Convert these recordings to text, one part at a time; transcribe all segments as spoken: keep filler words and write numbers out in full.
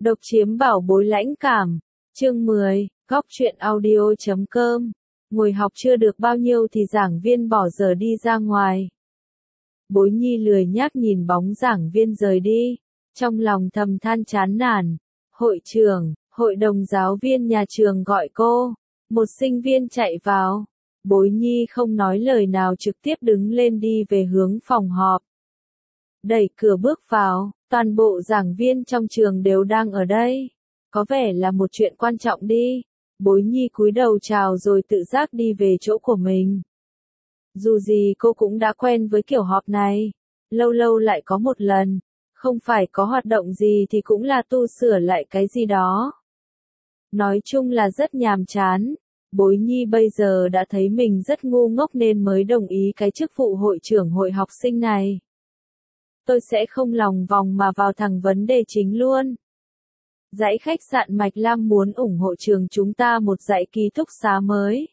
Độc chiếm bảo bối lãnh cảm. Chương mười, góc truyện audio chấm com. Ngồi học chưa được bao nhiêu thì giảng viên bỏ giờ đi ra ngoài. Bối Nhi lười nhác nhìn bóng giảng viên rời đi, trong lòng thầm than chán nản. Hội trưởng, hội đồng giáo viên nhà trường gọi cô. Một sinh viên chạy vào. Bối Nhi không nói lời nào trực tiếp đứng lên đi về hướng phòng họp. Đẩy cửa bước vào, toàn bộ giảng viên trong trường đều đang ở đây. Có vẻ là một chuyện quan trọng đi. Bối Nhi cúi đầu chào rồi tự giác đi về chỗ của mình. Dù gì cô cũng đã quen với kiểu họp này. Lâu lâu lại có một lần. Không phải có hoạt động gì thì cũng là tu sửa lại cái gì đó. Nói chung là rất nhàm chán. Bối Nhi bây giờ đã thấy mình rất ngu ngốc nên mới đồng ý cái chức vụ hội trưởng hội học sinh này. Tôi sẽ không lòng vòng mà vào thẳng vấn đề chính luôn. Dãy khách sạn Mạch Lam muốn ủng hộ trường chúng ta một dãy ký túc xá mới.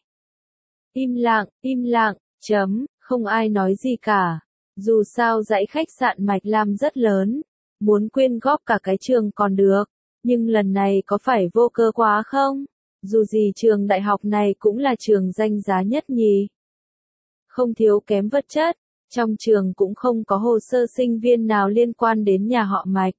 Im lặng, im lặng, chấm, không ai nói gì cả. Dù sao dãy khách sạn Mạch Lam rất lớn, muốn quyên góp cả cái trường còn được, nhưng lần này có phải vô cơ quá không? Dù gì trường đại học này cũng là trường danh giá nhất nhì. Không thiếu kém vật chất, trong trường cũng không có hồ sơ sinh viên nào liên quan đến nhà họ Mạch.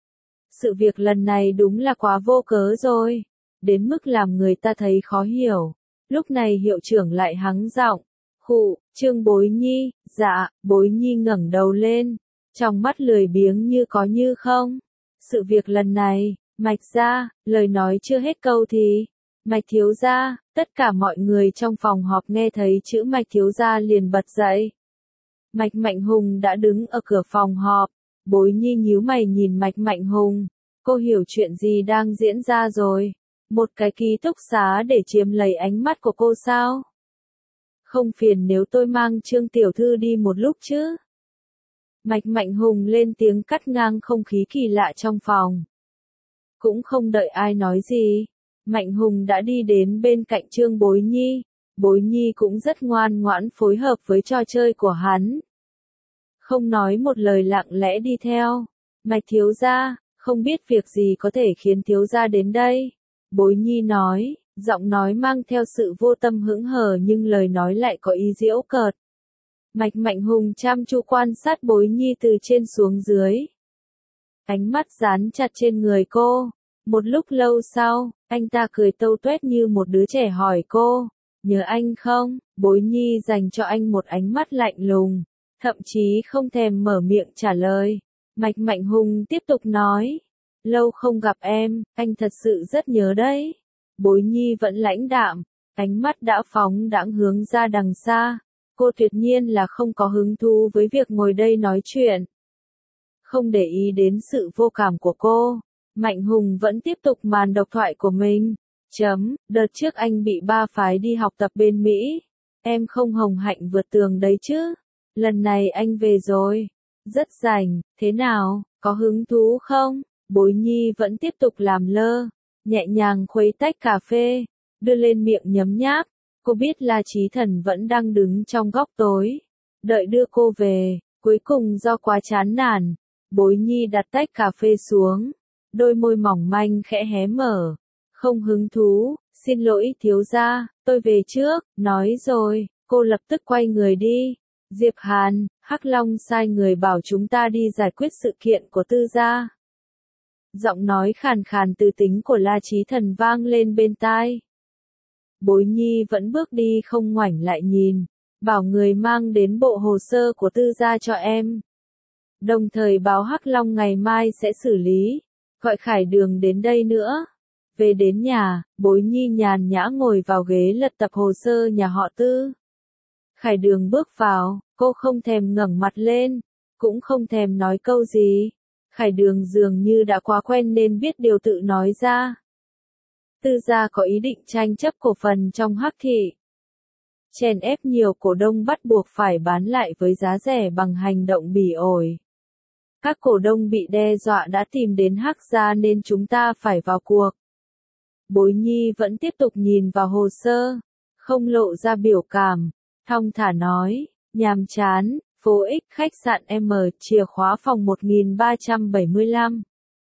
Sự việc lần này đúng là quá vô cớ rồi, đến mức làm người ta thấy khó hiểu. Lúc này hiệu trưởng lại hắng giọng, khụ, Trương Bối Nhi, dạ, Bối Nhi ngẩng đầu lên, trong mắt lười biếng như có như không. Sự việc lần này, Mạch gia, lời nói chưa hết câu thì, Mạch thiếu gia, tất cả mọi người trong phòng họp nghe thấy chữ Mạch thiếu gia liền bật dậy. Mạch Mạnh Hùng đã đứng ở cửa phòng họp. Bối Nhi nhíu mày nhìn Mạch Mạnh Hùng. Cô hiểu chuyện gì đang diễn ra rồi. Một cái ký túc xá để chiếm lấy ánh mắt của cô sao? Không phiền nếu tôi mang Trương tiểu thư đi một lúc chứ? Mạch Mạnh Hùng lên tiếng cắt ngang không khí kỳ lạ trong phòng. Cũng không đợi ai nói gì. Mạnh Hùng đã đi đến bên cạnh Trương Bối Nhi. Bối Nhi cũng rất ngoan ngoãn phối hợp với trò chơi của hắn. Không nói một lời lặng lẽ đi theo. Mạch thiếu gia, không biết việc gì có thể khiến thiếu gia đến đây. Bối Nhi nói, giọng nói mang theo sự vô tâm hững hờ nhưng lời nói lại có ý giễu cợt. Mạch Mạnh Hùng chăm chú quan sát Bối Nhi từ trên xuống dưới. Ánh mắt dán chặt trên người cô. Một lúc lâu sau, anh ta cười tâu tuét như một đứa trẻ hỏi cô, nhớ anh không? Bối Nhi dành cho anh một ánh mắt lạnh lùng. Thậm chí không thèm mở miệng trả lời. Mạch Mạnh Hùng tiếp tục nói. Lâu không gặp em, anh thật sự rất nhớ đấy. Bối Nhi vẫn lãnh đạm, ánh mắt đã phóng đãng hướng ra đằng xa. Cô tuyệt nhiên là không có hứng thú với việc ngồi đây nói chuyện. Không để ý đến sự vô cảm của cô, Mạnh Hùng vẫn tiếp tục màn độc thoại của mình. Chấm, đợt trước anh bị ba phái đi học tập bên Mỹ. Em không hồng hạnh vượt tường đấy chứ. Lần này anh về rồi. Rất rảnh, thế nào, có hứng thú không? Bối Nhi vẫn tiếp tục làm lơ. Nhẹ nhàng khuấy tách cà phê. Đưa lên miệng nhấm nháp. Cô biết La Chí Thần vẫn đang đứng trong góc tối. Đợi đưa cô về. Cuối cùng do quá chán nản. Bối Nhi đặt tách cà phê xuống. Đôi môi mỏng manh khẽ hé mở. Không hứng thú. Xin lỗi thiếu gia, tôi về trước. Nói rồi, cô lập tức quay người đi. Diệp Hàn, Hắc Long sai người bảo chúng ta đi giải quyết sự kiện của Tư gia. Giọng nói khàn khàn tư tính của La Chí Thần vang lên bên tai. Bối Nhi vẫn bước đi không ngoảnh lại nhìn, bảo người mang đến bộ hồ sơ của Tư gia cho em. Đồng thời báo Hắc Long ngày mai sẽ xử lý, gọi Khải Đường đến đây nữa. Về đến nhà, Bối Nhi nhàn nhã ngồi vào ghế lật tập hồ sơ nhà họ Tư. Khải Đường bước vào, cô không thèm ngẩng mặt lên, cũng không thèm nói câu gì. Khải Đường dường như đã quá quen nên biết điều tự nói ra. Tư gia có ý định tranh chấp cổ phần trong Hắc thị. Chèn ép nhiều cổ đông bắt buộc phải bán lại với giá rẻ bằng hành động bỉ ổi. Các cổ đông bị đe dọa đã tìm đến Hắc gia nên chúng ta phải vào cuộc. Bối Nhi vẫn tiếp tục nhìn vào hồ sơ, không lộ ra biểu cảm. Thong thả nói, nhàm chán, phố X khách sạn M, chìa khóa phòng một nghìn ba trăm bảy mươi lăm.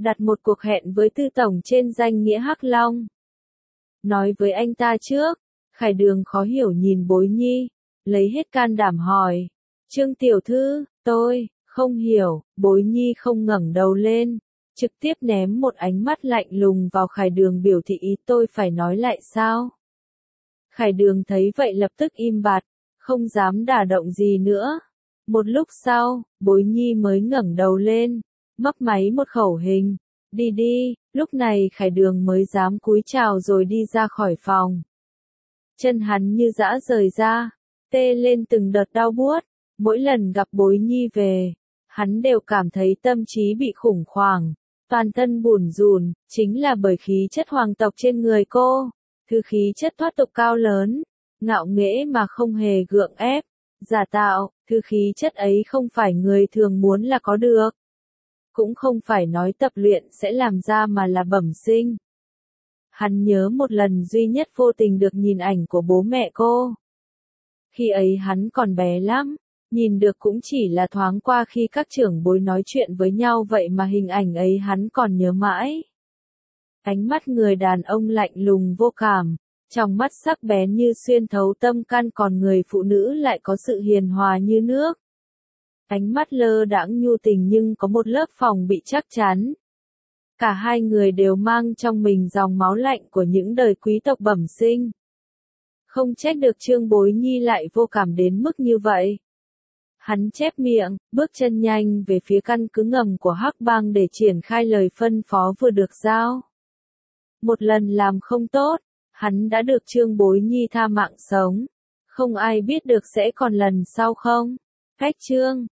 đặt một cuộc hẹn với Tư Tổng trên danh nghĩa Hắc Long. Nói với anh ta trước, Khải Đường khó hiểu nhìn Bối Nhi, lấy hết can đảm hỏi. Trương tiểu thư, tôi, không hiểu, Bối Nhi không ngẩng đầu lên, trực tiếp ném một ánh mắt lạnh lùng vào Khải Đường biểu thị ý tôi phải nói lại sao. Khải Đường thấy vậy lập tức im bặt, không dám đả động gì nữa. Một lúc sau, Bối Nhi mới ngẩng đầu lên, mấp máy một khẩu hình, đi đi, lúc này Khải Đường mới dám cúi chào rồi đi ra khỏi phòng. Chân hắn như dã rời ra, tê lên từng đợt đau buốt, mỗi lần gặp Bối Nhi về, hắn đều cảm thấy tâm trí bị khủng hoảng, toàn thân bủn rủn, chính là bởi khí chất hoàng tộc trên người cô, thứ khí chất thoát tục cao lớn, ngạo nghễ mà không hề gượng ép, giả tạo, thứ khí chất ấy không phải người thường muốn là có được. Cũng không phải nói tập luyện sẽ làm ra mà là bẩm sinh. Hắn nhớ một lần duy nhất vô tình được nhìn ảnh của bố mẹ cô. Khi ấy hắn còn bé lắm, nhìn được cũng chỉ là thoáng qua khi các trưởng bối nói chuyện với nhau vậy mà hình ảnh ấy hắn còn nhớ mãi. Ánh mắt người đàn ông lạnh lùng vô cảm, trong mắt sắc bén như xuyên thấu tâm can, còn người phụ nữ lại có sự hiền hòa như nước. Ánh mắt lơ đãng nhu tình nhưng có một lớp phòng bị chắc chắn. Cả hai người đều mang trong mình dòng máu lạnh của những đời quý tộc bẩm sinh. Không trách được Trương Bối Nhi lại vô cảm đến mức như vậy. Hắn chép miệng, bước chân nhanh về phía căn cứ ngầm của Hắc Bang để triển khai lời phân phó vừa được giao. Một lần làm không tốt, hắn đã được Trương Bối Nhi tha mạng sống. Không ai biết được sẽ còn lần sau không? Cách chương